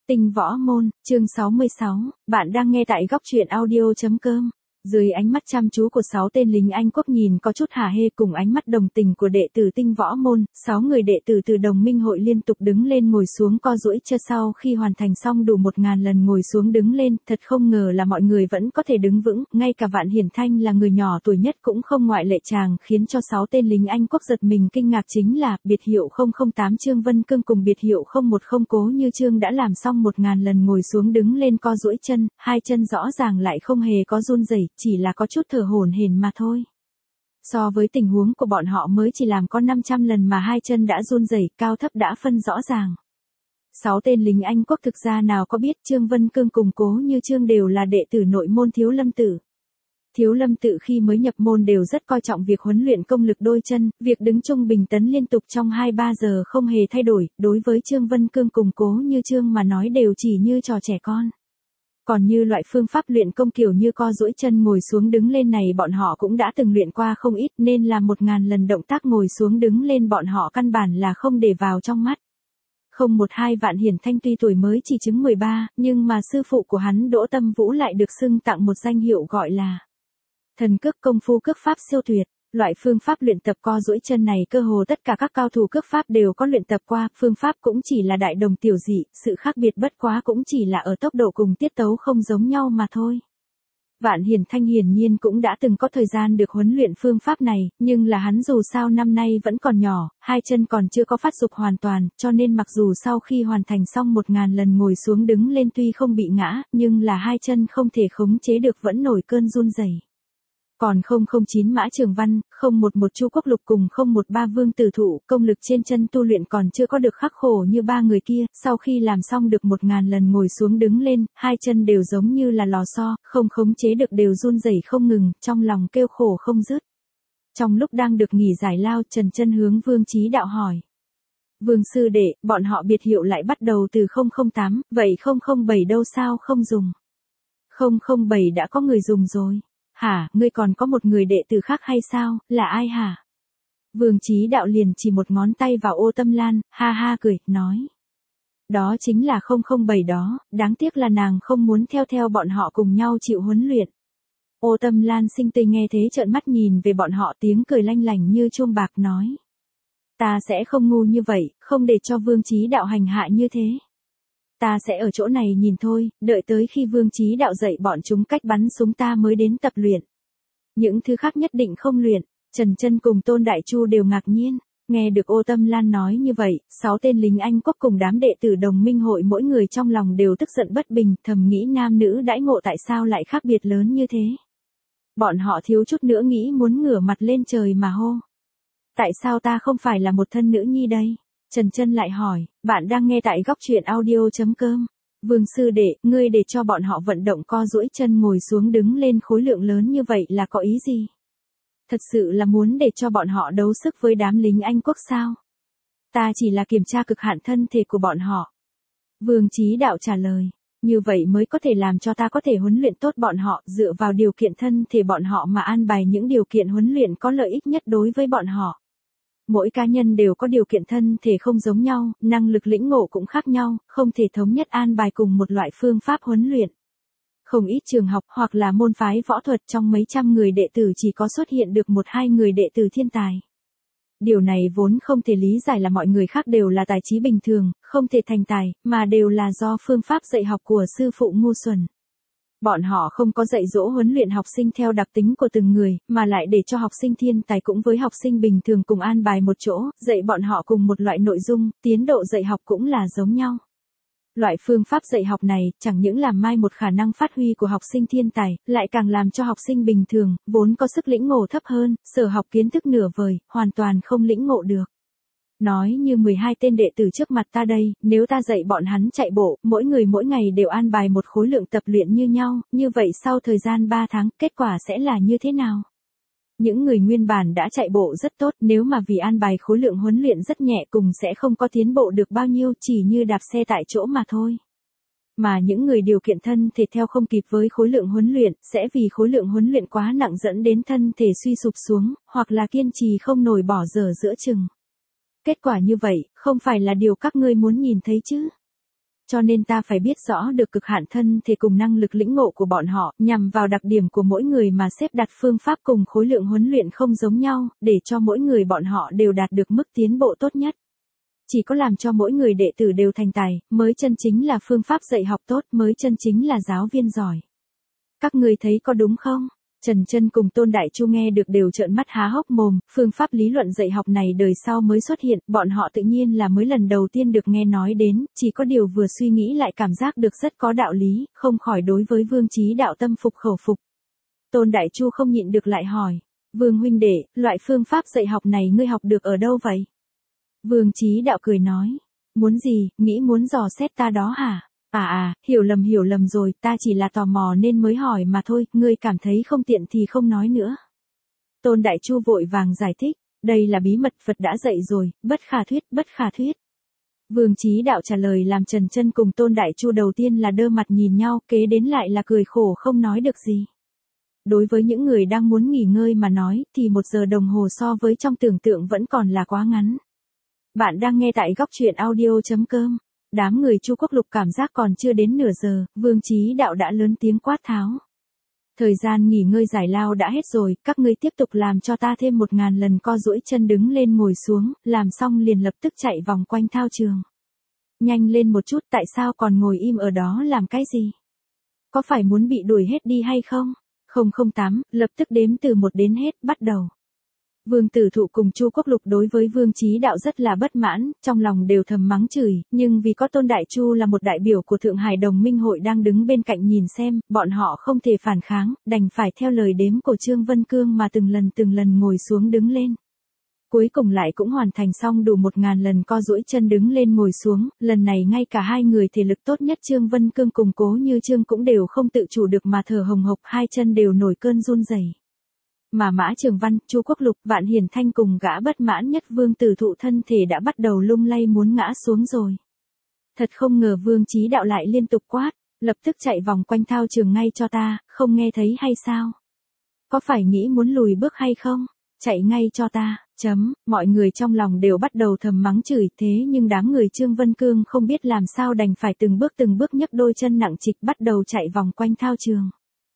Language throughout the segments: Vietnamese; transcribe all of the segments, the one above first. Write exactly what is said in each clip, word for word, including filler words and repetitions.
Tinh võ môn, chương sáu mươi sáu, bạn đang nghe tại góc truyện audio.com. Dưới ánh mắt chăm chú của sáu tên lính Anh quốc nhìn có chút hả hê cùng ánh mắt đồng tình của đệ tử tinh võ môn, sáu người đệ tử từ đồng minh hội liên tục đứng lên ngồi xuống co duỗi chân sau khi hoàn thành xong đủ một ngàn lần ngồi xuống đứng lên, thật không ngờ là mọi người vẫn có thể đứng vững, ngay cả Vạn Hiển Thanh là người nhỏ tuổi nhất cũng không ngoại lệ. Chàng khiến cho sáu tên lính Anh quốc giật mình kinh ngạc chính là, biệt hiệu không không tám Trương Vân Cương cùng biệt hiệu không một không Cố Như Trương đã làm xong một ngàn lần ngồi xuống đứng lên co duỗi chân, hai chân rõ ràng lại không hề có run rẩy, chỉ là có chút thở hổn hển mà thôi. So với tình huống của bọn họ mới chỉ làm có năm trăm lần mà hai chân đã run rẩy, cao thấp đã phân rõ ràng. Sáu tên lính Anh quốc thực ra nào có biết Trương Vân Cương cùng Cố Như Trương đều là đệ tử nội môn Thiếu Lâm Tự. Thiếu Lâm Tự khi mới nhập môn đều rất coi trọng việc huấn luyện công lực đôi chân, việc đứng trung bình tấn liên tục trong hai ba giờ không hề thay đổi, đối với Trương Vân Cương cùng Cố Như Trương mà nói đều chỉ như trò trẻ con. Còn như loại phương pháp luyện công kiểu như co duỗi chân ngồi xuống đứng lên này bọn họ cũng đã từng luyện qua không ít nên là một ngàn lần động tác ngồi xuống đứng lên bọn họ căn bản là không để vào trong mắt. Không một hai Vạn Hiển Thanh tuy tuổi mới chỉ chứng mười ba, nhưng mà sư phụ của hắn Đỗ Tâm Vũ lại được xưng tặng một danh hiệu gọi là thần cước công phu cước pháp siêu tuyệt. Loại phương pháp luyện tập co duỗi chân này cơ hồ tất cả các cao thủ cước pháp đều có luyện tập qua, phương pháp cũng chỉ là đại đồng tiểu dị, sự khác biệt bất quá cũng chỉ là ở tốc độ cùng tiết tấu không giống nhau mà thôi. Vạn Hiển Thanh hiển nhiên cũng đã từng có thời gian được huấn luyện phương pháp này, nhưng là hắn dù sao năm nay vẫn còn nhỏ, hai chân còn chưa có phát dục hoàn toàn, cho nên mặc dù sau khi hoàn thành xong một ngàn lần ngồi xuống đứng lên tuy không bị ngã, nhưng là hai chân không thể khống chế được vẫn nổi cơn run rẩy. Còn không không chín Mã Trường Văn, không một một Chu Quốc Lục cùng không một ba Vương Tử Thụ, công lực trên chân tu luyện còn chưa có được khắc khổ như ba người kia, sau khi làm xong được một ngàn lần ngồi xuống đứng lên, hai chân đều giống như là lò xo, không khống chế được đều run rẩy không ngừng, trong lòng kêu khổ không dứt. Trong lúc đang được nghỉ giải lao, Trần Chân hướng Vương Chí Đạo hỏi: Vương sư đệ, bọn họ biệt hiệu lại bắt đầu từ không không tám, vậy không không bảy đâu sao không dùng? không không bảy đã có người dùng rồi. Hả, ngươi còn có một người đệ tử khác hay sao, là ai hả? Vương Chí Đạo liền chỉ một ngón tay vào Ô Tâm Lan, ha ha cười, nói: Đó chính là không không bảy đó, đáng tiếc là nàng không muốn theo theo bọn họ cùng nhau chịu huấn luyện. Ô Tâm Lan sinh tươi nghe thế trợn mắt nhìn về bọn họ tiếng cười lanh lảnh như chuông bạc nói: Ta sẽ không ngu như vậy, không để cho Vương Chí Đạo hành hạ như thế. Ta sẽ ở chỗ này nhìn thôi, đợi tới khi Vương Chí Đạo dạy bọn chúng cách bắn súng ta mới đến tập luyện. Những thứ khác nhất định không luyện. Trần Chân cùng Tôn Đại Chu đều ngạc nhiên. Nghe được Ô Tâm Lan nói như vậy, sáu tên lính Anh quốc cùng đám đệ tử đồng minh hội mỗi người trong lòng đều tức giận bất bình, thầm nghĩ nam nữ đãi ngộ tại sao lại khác biệt lớn như thế. Bọn họ thiếu chút nữa nghĩ muốn ngửa mặt lên trời mà hô: Tại sao ta không phải là một thân nữ nhi đây? Trần Chân lại hỏi: Bạn đang nghe tại góc truyện audio.com. Vương sư đệ, ngươi để cho bọn họ vận động co duỗi chân ngồi xuống đứng lên khối lượng lớn như vậy là có ý gì? Thật sự là muốn để cho bọn họ đấu sức với đám lính Anh quốc sao? Ta chỉ là kiểm tra cực hạn thân thể của bọn họ. Vương Chí Đạo trả lời: Như vậy mới có thể làm cho ta có thể huấn luyện tốt bọn họ, dựa vào điều kiện thân thể bọn họ mà an bài những điều kiện huấn luyện có lợi ích nhất đối với bọn họ. Mỗi cá nhân đều có điều kiện thân thể không giống nhau, năng lực lĩnh ngộ cũng khác nhau, không thể thống nhất an bài cùng một loại phương pháp huấn luyện. Không ít trường học hoặc là môn phái võ thuật trong mấy trăm người đệ tử chỉ có xuất hiện được một hai người đệ tử thiên tài. Điều này vốn không thể lý giải là mọi người khác đều là tài trí bình thường, không thể thành tài, mà đều là do phương pháp dạy học của sư phụ ngu xuẩn. Bọn họ không có dạy dỗ huấn luyện học sinh theo đặc tính của từng người, mà lại để cho học sinh thiên tài cũng với học sinh bình thường cùng an bài một chỗ, dạy bọn họ cùng một loại nội dung, tiến độ dạy học cũng là giống nhau. Loại phương pháp dạy học này chẳng những làm mai một khả năng phát huy của học sinh thiên tài, lại càng làm cho học sinh bình thường, vốn có sức lĩnh ngộ thấp hơn, sở học kiến thức nửa vời, hoàn toàn không lĩnh ngộ được. Nói như mười hai tên đệ tử trước mặt ta đây, nếu ta dạy bọn hắn chạy bộ, mỗi người mỗi ngày đều an bài một khối lượng tập luyện như nhau, như vậy sau thời gian ba tháng, kết quả sẽ là như thế nào? Những người nguyên bản đã chạy bộ rất tốt, nếu mà vì an bài khối lượng huấn luyện rất nhẹ cùng sẽ không có tiến bộ được bao nhiêu, chỉ như đạp xe tại chỗ mà thôi. Mà những người điều kiện thân thể theo không kịp với khối lượng huấn luyện, sẽ vì khối lượng huấn luyện quá nặng dẫn đến thân thể suy sụp xuống, hoặc là kiên trì không nổi bỏ dở giữa chừng. Kết quả như vậy, không phải là điều các ngươi muốn nhìn thấy chứ? cho nên ta phải biết rõ được cực hạn thân thể cùng năng lực lĩnh ngộ của bọn họ, nhằm vào đặc điểm của mỗi người mà xếp đặt phương pháp cùng khối lượng huấn luyện không giống nhau, để cho mỗi người bọn họ đều đạt được mức tiến bộ tốt nhất. Chỉ có làm cho mỗi người đệ tử đều thành tài, mới chân chính là phương pháp dạy học tốt, mới chân chính là giáo viên giỏi. Các người thấy có đúng không? Trần Chân cùng Tôn Đại Chu nghe được đều trợn mắt há hốc mồm, phương pháp lý luận dạy học này đời sau mới xuất hiện, bọn họ tự nhiên là mới lần đầu tiên được nghe nói đến, chỉ có điều vừa suy nghĩ lại cảm giác được rất có đạo lý, không khỏi đối với Vương Chí Đạo tâm phục khẩu phục. Tôn Đại Chu không nhịn được lại hỏi, Vương huynh đệ, loại phương pháp dạy học này ngươi học được ở đâu vậy? Vương Chí Đạo cười nói, muốn gì, nghĩ muốn dò xét ta đó hả? À à, hiểu lầm hiểu lầm rồi, ta chỉ là tò mò nên mới hỏi mà thôi, ngươi cảm thấy không tiện thì không nói nữa. Tôn Đại Chu vội vàng giải thích, đây là bí mật Phật đã dạy rồi, bất khả thuyết, bất khả thuyết. Vương Chí Đạo trả lời làm Trần Chân cùng Tôn Đại Chu đầu tiên là đơ mặt nhìn nhau, kế đến lại là cười khổ không nói được gì. Đối với những người đang muốn nghỉ ngơi mà nói, thì một giờ đồng hồ so với trong tưởng tượng vẫn còn là quá ngắn. Bạn đang nghe tại góc truyện audio chấm com. Đám người Chu Quốc Lục cảm giác còn chưa đến nửa giờ, Vương Chí Đạo đã lớn tiếng quát tháo. Thời gian nghỉ ngơi giải lao đã hết rồi, các ngươi tiếp tục làm cho ta thêm một ngàn lần co duỗi chân đứng lên ngồi xuống, làm xong liền lập tức chạy vòng quanh thao trường. Nhanh lên một chút, tại sao còn ngồi im ở đó làm cái gì? Có phải muốn bị đuổi hết đi hay không? không không tám, lập tức đếm từ một đến hết, bắt đầu. Vương Tử Thụ cùng Chu Quốc Lục đối với Vương Chí Đạo rất là bất mãn, trong lòng đều thầm mắng chửi, nhưng vì có Tôn Đại Chu là một đại biểu của Thượng Hải Đồng Minh Hội đang đứng bên cạnh nhìn xem, bọn họ không thể phản kháng, đành phải theo lời đếm của Trương Vân Cương mà từng lần từng lần ngồi xuống đứng lên. Cuối cùng lại cũng hoàn thành xong đủ một ngàn lần co duỗi chân đứng lên ngồi xuống, lần này ngay cả hai người thể lực tốt nhất Trương Vân Cương cùng Cố Như Trương cũng đều không tự chủ được mà thở hồng hộc, hai chân đều nổi cơn run rẩy. Mà Mã Trường Văn, Chu Quốc Lục, Vạn Hiển Thanh cùng gã bất mãn nhất Vương Tử Thụ thân thể đã bắt đầu lung lay muốn ngã xuống rồi. Thật không ngờ Vương Chí Đạo lại liên tục quát, lập tức chạy vòng quanh thao trường ngay cho ta, không nghe thấy hay sao? Có phải nghĩ muốn lùi bước hay không? Chạy ngay cho ta, chấm, mọi người trong lòng đều bắt đầu thầm mắng chửi, thế nhưng đám người Trương Vân Cương không biết làm sao đành phải từng bước từng bước nhấc đôi chân nặng trịch bắt đầu chạy vòng quanh thao trường.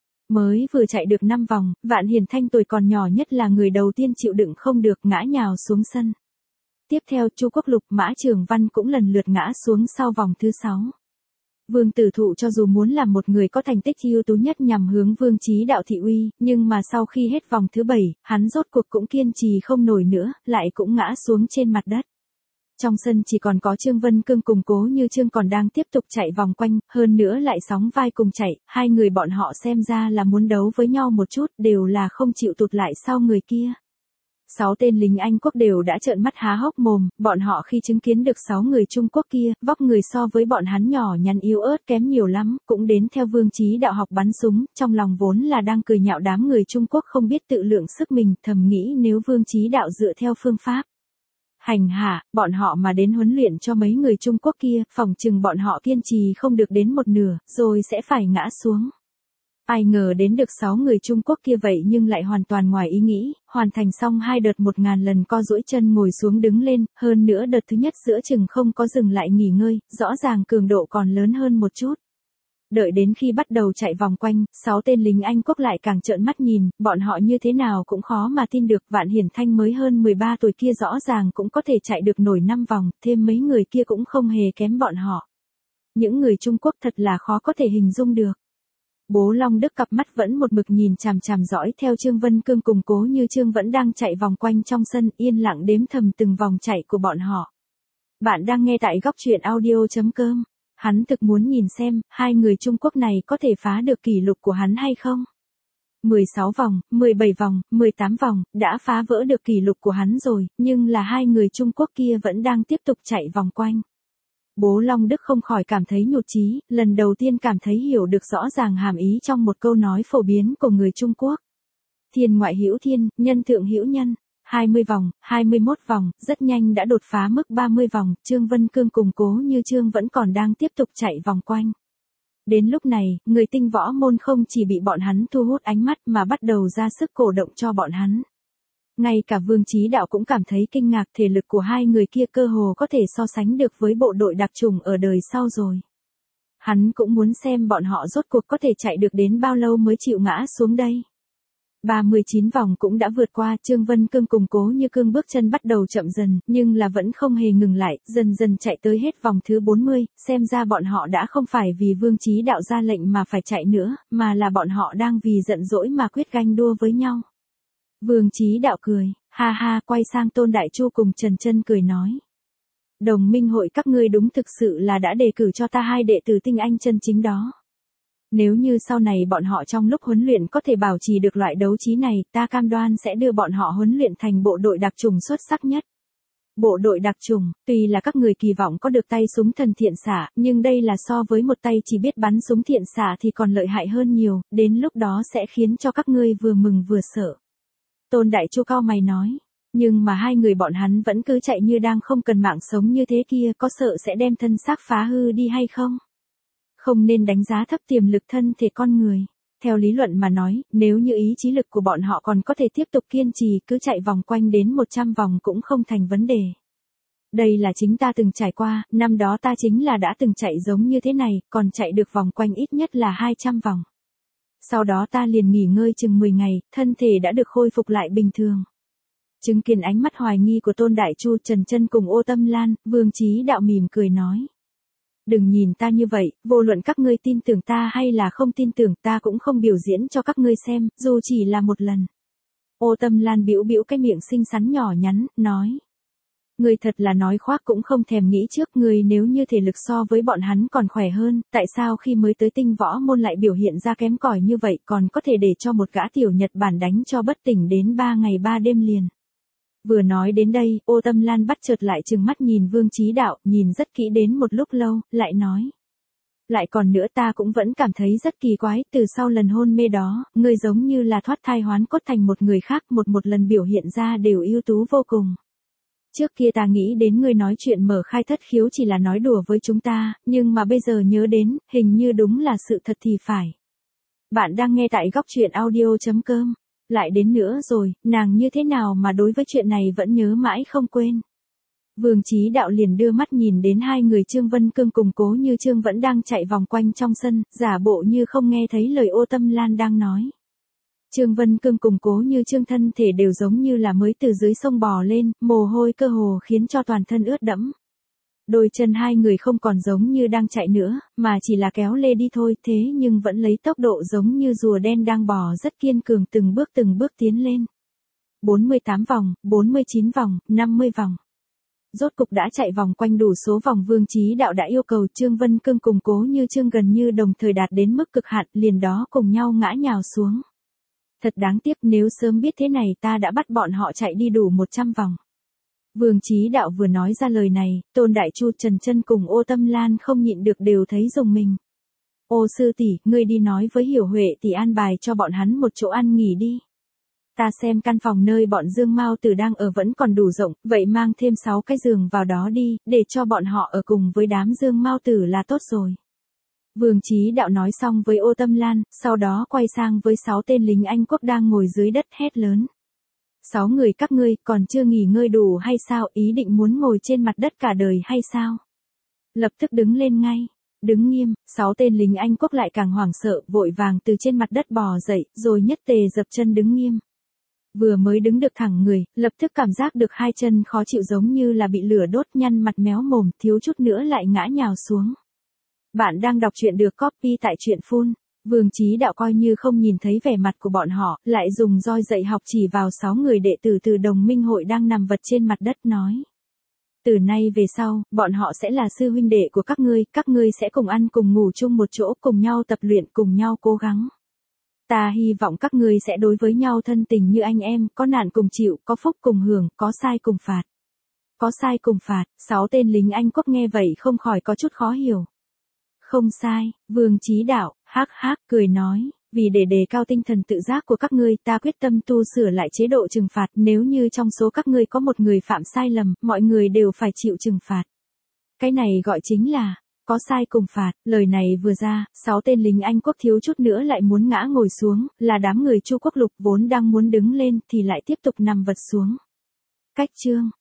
Mới vừa chạy được năm vòng, Vạn Hiển Thanh tuổi còn nhỏ nhất là người đầu tiên chịu đựng không được ngã nhào xuống sân. Tiếp theo Chu Quốc Lục, Mã Trường Văn cũng lần lượt ngã xuống sau vòng thứ sáu. Vương Tử Thụ cho dù muốn làm một người có thành tích ưu tú nhất nhằm hướng Vương Chí Đạo thị uy, nhưng mà sau khi hết vòng thứ bảy, hắn rốt cuộc cũng kiên trì không nổi nữa, lại cũng ngã xuống trên mặt đất. Trong sân chỉ còn có Trương Vân Cương cùng Cố Như Trương còn đang tiếp tục chạy vòng quanh, hơn nữa lại sóng vai cùng chạy, hai người bọn họ xem ra là muốn đấu với nhau một chút, đều là không chịu tụt lại sau người kia. Sáu tên lính Anh quốc đều đã trợn mắt há hốc mồm, bọn họ khi chứng kiến được sáu người Trung Quốc kia, vóc người so với bọn hắn nhỏ nhắn yếu ớt kém nhiều lắm, cũng đến theo Vương Chí Đạo học bắn súng, trong lòng vốn là đang cười nhạo đám người Trung Quốc không biết tự lượng sức mình, thầm nghĩ nếu Vương Chí Đạo dựa theo phương pháp hành hạ, bọn họ mà đến huấn luyện cho mấy người Trung Quốc kia, phòng chừng bọn họ kiên trì không được đến một nửa, rồi sẽ phải ngã xuống. Ai ngờ đến được sáu người Trung Quốc kia vậy nhưng lại hoàn toàn ngoài ý nghĩ, hoàn thành xong hai đợt một ngàn lần co duỗi chân ngồi xuống đứng lên, hơn nữa đợt thứ nhất giữa chừng không có dừng lại nghỉ ngơi, rõ ràng cường độ còn lớn hơn một chút. Đợi đến khi bắt đầu chạy vòng quanh, sáu tên lính Anh quốc lại càng trợn mắt nhìn, bọn họ như thế nào cũng khó mà tin được Vạn Hiển Thanh mới hơn mười ba tuổi kia rõ ràng cũng có thể chạy được nổi năm vòng, thêm mấy người kia cũng không hề kém bọn họ. Những người Trung Quốc thật là khó có thể hình dung được. Bố Long Đức cặp mắt vẫn một mực nhìn chằm chằm dõi theo Trương Vân Cương cùng Cố Như Trương vẫn đang chạy vòng quanh trong sân, yên lặng đếm thầm từng vòng chạy của bọn họ. Bạn đang nghe tại góc truyện audio chấm com. Hắn thực muốn nhìn xem, hai người Trung Quốc này có thể phá được kỷ lục của hắn hay không? mười sáu vòng, mười bảy vòng, mười tám vòng, đã phá vỡ được kỷ lục của hắn rồi, nhưng là hai người Trung Quốc kia vẫn đang tiếp tục chạy vòng quanh. Bố Long Đức không khỏi cảm thấy nhụt chí, lần đầu tiên cảm thấy hiểu được rõ ràng hàm ý trong một câu nói phổ biến của người Trung Quốc. Thiên ngoại hữu thiên, nhân thượng hữu nhân. hai mươi vòng, hai mươi mốt vòng, rất nhanh đã đột phá mức ba mươi vòng, Trương Vân Cương cùng Cố Như Trương vẫn còn đang tiếp tục chạy vòng quanh. Đến lúc này, người tinh võ môn không chỉ bị bọn hắn thu hút ánh mắt mà bắt đầu ra sức cổ động cho bọn hắn. Ngay cả Vương Chí Đạo cũng cảm thấy kinh ngạc, thể lực của hai người kia cơ hồ có thể so sánh được với bộ đội đặc chủng ở đời sau rồi. Hắn cũng muốn xem bọn họ rốt cuộc có thể chạy được đến bao lâu mới chịu ngã xuống đây. ba mươi chín vòng cũng đã vượt qua, Trương Vân Cương cùng Cố Như Cương bước chân bắt đầu chậm dần, nhưng là vẫn không hề ngừng lại, dần dần chạy tới hết vòng thứ bốn mươi, xem ra bọn họ đã không phải vì Vương Chí Đạo ra lệnh mà phải chạy nữa, mà là bọn họ đang vì giận dỗi mà quyết ganh đua với nhau. Vương Chí Đạo cười, ha ha, quay sang Tôn Đại Chu cùng Trần Chân cười nói. Đồng minh hội các ngươi đúng thực sự là đã đề cử cho ta hai đệ tử tinh anh chân chính đó. Nếu như sau này bọn họ trong lúc huấn luyện có thể bảo trì được loại đấu trí này, ta cam đoan sẽ đưa bọn họ huấn luyện thành bộ đội đặc chủng xuất sắc nhất. Bộ đội đặc chủng, tuy là các người kỳ vọng có được tay súng thần thiện xạ, nhưng đây là so với một tay chỉ biết bắn súng thiện xạ thì còn lợi hại hơn nhiều, đến lúc đó sẽ khiến cho các ngươi vừa mừng vừa sợ. Tôn Đại Chu cao mày nói, nhưng mà hai người bọn hắn vẫn cứ chạy như đang không cần mạng sống như thế kia, có sợ sẽ đem thân xác phá hư đi hay không? Không nên đánh giá thấp tiềm lực thân thể con người. Theo lý luận mà nói, nếu như ý chí lực của bọn họ còn có thể tiếp tục kiên trì cứ chạy vòng quanh đến một trăm vòng cũng không thành vấn đề. Đây là chính ta từng trải qua, năm đó ta chính là đã từng chạy giống như thế này, còn chạy được vòng quanh ít nhất là hai trăm vòng. Sau đó ta liền nghỉ ngơi chừng mười ngày, thân thể đã được khôi phục lại bình thường. Chứng kiến ánh mắt hoài nghi của Tôn Đại Chu, Trần Chân cùng Ô Tâm Lan, Vương Chí Đạo mỉm cười nói. Đừng nhìn ta như vậy, vô luận các ngươi tin tưởng ta hay là không tin tưởng, ta cũng không biểu diễn cho các ngươi xem, dù chỉ là một lần. Ô Tâm Lan bĩu bĩu cái miệng xinh xắn nhỏ nhắn, nói. Ngươi thật là nói khoác cũng không thèm nghĩ trước, ngươi nếu như thể lực so với bọn hắn còn khỏe hơn, tại sao khi mới tới tinh võ môn lại biểu hiện ra kém cỏi như vậy, còn có thể để cho một gã tiểu Nhật Bản đánh cho bất tỉnh đến ba ngày ba đêm liền. Vừa nói đến đây, Ô Tâm Lan bắt chợt lại trừng mắt nhìn Vương Chí Đạo, nhìn rất kỹ đến một lúc lâu, lại nói. Lại còn nữa ta cũng vẫn cảm thấy rất kỳ quái, từ sau lần hôn mê đó, ngươi giống như là thoát thai hoán cốt thành một người khác, một một lần biểu hiện ra đều ưu tú vô cùng. Trước kia ta nghĩ đến ngươi nói chuyện mở khai thất khiếu chỉ là nói đùa với chúng ta, nhưng mà bây giờ nhớ đến, hình như đúng là sự thật thì phải. Bạn đang nghe tại góc truyện audio chấm com. Lại đến nữa rồi, nàng như thế nào mà đối với chuyện này vẫn nhớ mãi không quên. Vương Chí Đạo liền đưa mắt nhìn đến hai người Trương Vân Cương cùng Cố Như Trương vẫn đang chạy vòng quanh trong sân, giả bộ như không nghe thấy lời Ô Tâm Lan đang nói. Trương Vân Cương cùng Cố Như Trương thân thể đều giống như là mới từ dưới sông bò lên, mồ hôi cơ hồ khiến cho toàn thân ướt đẫm. Đôi chân hai người không còn giống như đang chạy nữa, mà chỉ là kéo lê đi thôi, thế nhưng vẫn lấy tốc độ giống như rùa đen đang bò rất kiên cường từng bước từng bước tiến lên. bốn mươi tám vòng, bốn mươi chín vòng, năm mươi vòng. Rốt cục đã chạy vòng quanh đủ số vòng, Vương Chí Đạo đã yêu cầu Trương Vân Cương cùng Cố Như Trương gần như đồng thời đạt đến mức cực hạn, liền đó cùng nhau ngã nhào xuống. Thật đáng tiếc, nếu sớm biết thế này ta đã bắt bọn họ chạy đi đủ một trăm vòng. Vương Chí Đạo vừa nói ra lời này, Tôn Đại Chu, Trần Chân cùng Ô Tâm Lan không nhịn được đều thấy rùng mình. Ô sư tỷ, ngươi đi nói với Hiểu Huệ tỷ an bài cho bọn hắn một chỗ ăn nghỉ đi. Ta xem căn phòng nơi bọn Dương Mao Tử đang ở vẫn còn đủ rộng, vậy mang thêm sáu cái giường vào đó đi, để cho bọn họ ở cùng với đám Dương Mao Tử là tốt rồi. Vương Chí Đạo nói xong với Ô Tâm Lan, sau đó quay sang với sáu tên lính Anh quốc đang ngồi dưới đất hét lớn. Sáu người các ngươi còn chưa nghỉ ngơi đủ hay sao, ý định muốn ngồi trên mặt đất cả đời hay sao? Lập tức đứng lên ngay, đứng nghiêm, sáu tên lính Anh quốc lại càng hoảng sợ, vội vàng từ trên mặt đất bò dậy, rồi nhất tề dập chân đứng nghiêm. Vừa mới đứng được thẳng người, lập tức cảm giác được hai chân khó chịu giống như là bị lửa đốt, nhăn mặt méo mồm, thiếu chút nữa lại ngã nhào xuống. Bạn đang đọc truyện được copy tại truyện phun. Vương Chí Đạo coi như không nhìn thấy vẻ mặt của bọn họ, lại dùng roi dạy học chỉ vào sáu người đệ tử từ đồng minh hội đang nằm vật trên mặt đất nói. Từ nay về sau, bọn họ sẽ là sư huynh đệ của các ngươi, các ngươi sẽ cùng ăn cùng ngủ chung một chỗ, cùng nhau tập luyện, cùng nhau cố gắng. Ta hy vọng các ngươi sẽ đối với nhau thân tình như anh em, có nạn cùng chịu, có phúc cùng hưởng, có sai cùng phạt. Có sai cùng phạt, sáu tên lính Anh quốc nghe vậy không khỏi có chút khó hiểu. Không sai, Vương Chí Đạo, hắc hắc, cười nói, vì để đề cao tinh thần tự giác của các ngươi, ta quyết tâm tu sửa lại chế độ trừng phạt, nếu như trong số các ngươi có một người phạm sai lầm, mọi người đều phải chịu trừng phạt. Cái này gọi chính là, có sai cùng phạt, lời này vừa ra, sáu tên lính Anh quốc thiếu chút nữa lại muốn ngã ngồi xuống, là đám người Chu Quốc Lục vốn đang muốn đứng lên thì lại tiếp tục nằm vật xuống. Cách chương